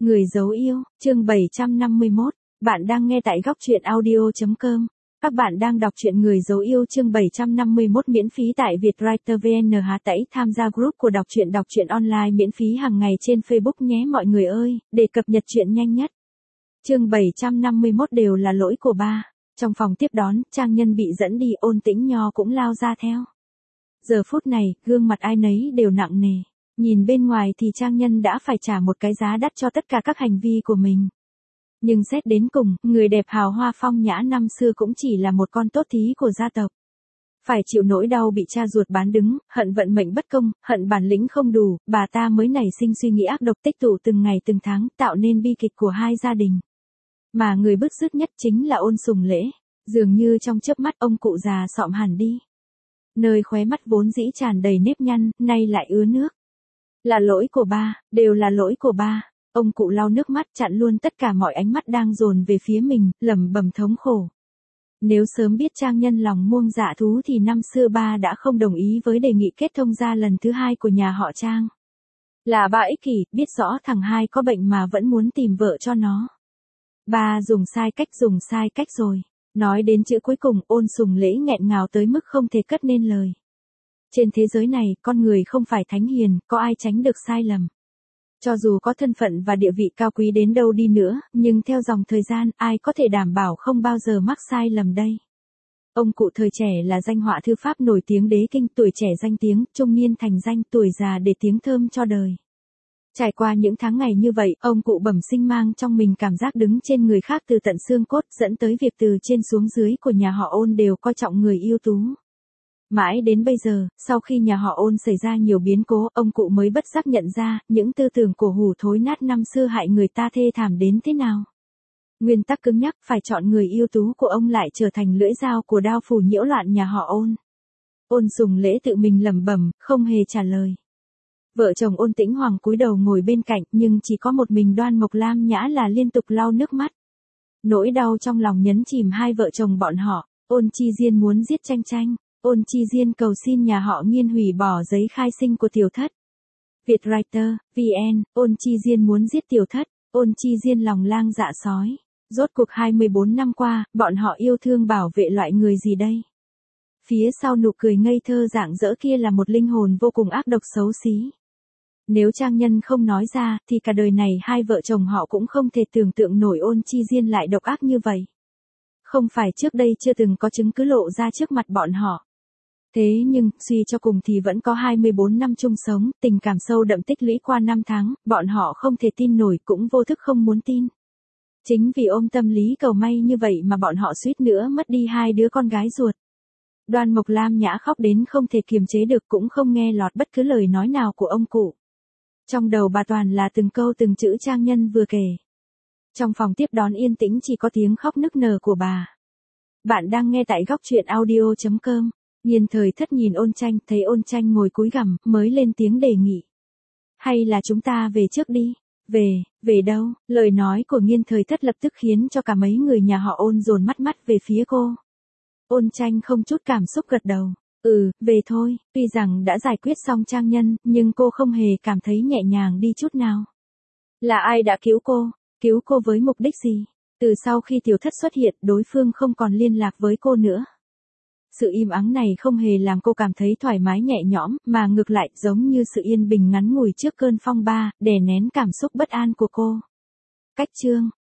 Người dấu yêu, chương 751, bạn đang nghe tại góc truyện audio.com. Các bạn đang đọc truyện Người dấu yêu chương 751 miễn phí tại Vietwriter VN. Hãy tham gia group của đọc truyện online miễn phí hàng ngày trên Facebook nhé mọi người ơi, để cập nhật truyện nhanh nhất. Chương 751 đều là lỗi của ba. Trong phòng tiếp đón, Trang Nhân bị dẫn đi, Ôn Tĩnh Nho cũng lao ra theo. Giờ phút này, gương mặt ai nấy đều nặng nề. Nhìn bên ngoài thì Trang Nhân đã phải trả một cái giá đắt cho tất cả các hành vi của mình. Nhưng xét đến cùng, người đẹp hào hoa phong nhã năm xưa cũng chỉ là một con tốt thí của gia tộc. Phải chịu nỗi đau bị cha ruột bán đứng, hận vận mệnh bất công, hận bản lĩnh không đủ, bà ta mới nảy sinh suy nghĩ ác độc tích tụ từng ngày từng tháng, tạo nên bi kịch của hai gia đình. Mà người bứt rứt nhất chính là Ôn Sùng Lễ. Dường như trong chớp mắt ông cụ già xọm hẳn đi. Nơi khóe mắt vốn dĩ tràn đầy nếp nhăn, nay lại ứa nước. Là lỗi của ba, đều là lỗi của ba. Ông cụ lau nước mắt chặn luôn tất cả mọi ánh mắt đang dồn về phía mình, lẩm bẩm thống khổ. Nếu sớm biết Trang Nhân lòng muông dạ thú thì năm xưa ba đã không đồng ý với đề nghị kết thông gia lần thứ hai của nhà họ Trang. Là ba ích kỷ, biết rõ thằng hai có bệnh mà vẫn muốn tìm vợ cho nó. Ba dùng sai cách rồi. Nói đến chữ cuối cùng, Ôn Sùng Lễ nghẹn ngào tới mức không thể cất nên lời. Trên thế giới này, con người không phải thánh hiền, có ai tránh được sai lầm. Cho dù có thân phận và địa vị cao quý đến đâu đi nữa, nhưng theo dòng thời gian, ai có thể đảm bảo không bao giờ mắc sai lầm đây. Ông cụ thời trẻ là danh họa thư pháp nổi tiếng đế kinh, tuổi trẻ danh tiếng, trung niên thành danh, tuổi già để tiếng thơm cho đời. Trải qua những tháng ngày như vậy, ông cụ bẩm sinh mang trong mình cảm giác đứng trên người khác từ tận xương cốt, dẫn tới việc từ trên xuống dưới của nhà họ Ôn đều coi trọng người ưu tú. Mãi đến bây giờ, sau khi nhà họ Ôn xảy ra nhiều biến cố, ông cụ mới bất giác nhận ra, những tư tưởng cổ hủ thối nát năm xưa hại người ta thê thảm đến thế nào. Nguyên tắc cứng nhắc phải chọn người ưu tú của ông lại trở thành lưỡi dao của đao phủ nhiễu loạn nhà họ Ôn. Ôn Sùng Lễ tự mình lẩm bẩm, không hề trả lời. Vợ chồng Ôn Tĩnh Hoàng cúi đầu ngồi bên cạnh, nhưng chỉ có một mình Đoan Mộc Lam Nhã là liên tục lau nước mắt. Nỗi đau trong lòng nhấn chìm hai vợ chồng bọn họ. Ôn Chi Diên muốn giết Tranh Tranh. Ôn Chi Diên cầu xin nhà họ Nghiên hủy bỏ giấy khai sinh của tiểu thất. Vietwriter, VN, Ôn Chi Diên muốn giết tiểu thất. Ôn Chi Diên lòng lang dạ sói. Rốt cuộc 24 năm qua, bọn họ yêu thương bảo vệ loại người gì đây? Phía sau nụ cười ngây thơ rạng rỡ kia là một linh hồn vô cùng ác độc xấu xí. Nếu Trang Nhân không nói ra, thì cả đời này hai vợ chồng họ cũng không thể tưởng tượng nổi Ôn Chi Diên lại độc ác như vậy. Không phải trước đây chưa từng có chứng cứ lộ ra trước mặt bọn họ. Thế nhưng, suy cho cùng thì vẫn có 24 năm chung sống, tình cảm sâu đậm tích lũy qua 5 tháng, bọn họ không thể tin nổi cũng vô thức không muốn tin. Chính vì ôm tâm lý cầu may như vậy mà bọn họ suýt nữa mất đi hai đứa con gái ruột. Đoan Mộc Lam Nhã khóc đến không thể kiềm chế được cũng không nghe lọt bất cứ lời nói nào của ông cụ. Trong đầu bà toàn là từng câu từng chữ Trang Nhân vừa kể. Trong phòng tiếp đón yên tĩnh chỉ có tiếng khóc nức nở của bà. Bạn đang nghe tại góc truyện audio.com. Nghiên Thời Thất nhìn Ôn Tranh, thấy Ôn Tranh ngồi cúi gằm, mới lên tiếng đề nghị. Hay là chúng ta về trước đi? Về đâu? Lời nói của Nghiên Thời Thất lập tức khiến cho cả mấy người nhà họ Ôn dồn mắt về phía cô. Ôn Tranh không chút cảm xúc gật đầu. Về thôi, tuy rằng đã giải quyết xong Trang Nhân, nhưng cô không hề cảm thấy nhẹ nhàng đi chút nào. Là ai đã cứu cô? Cứu cô với mục đích gì? Từ sau khi tiểu thất xuất hiện, đối phương không còn liên lạc với cô nữa. Sự im ắng này không hề làm cô cảm thấy thoải mái nhẹ nhõm, mà ngược lại giống như sự yên bình ngắn ngủi trước cơn phong ba, đè nén cảm xúc bất an của cô. Cách chương,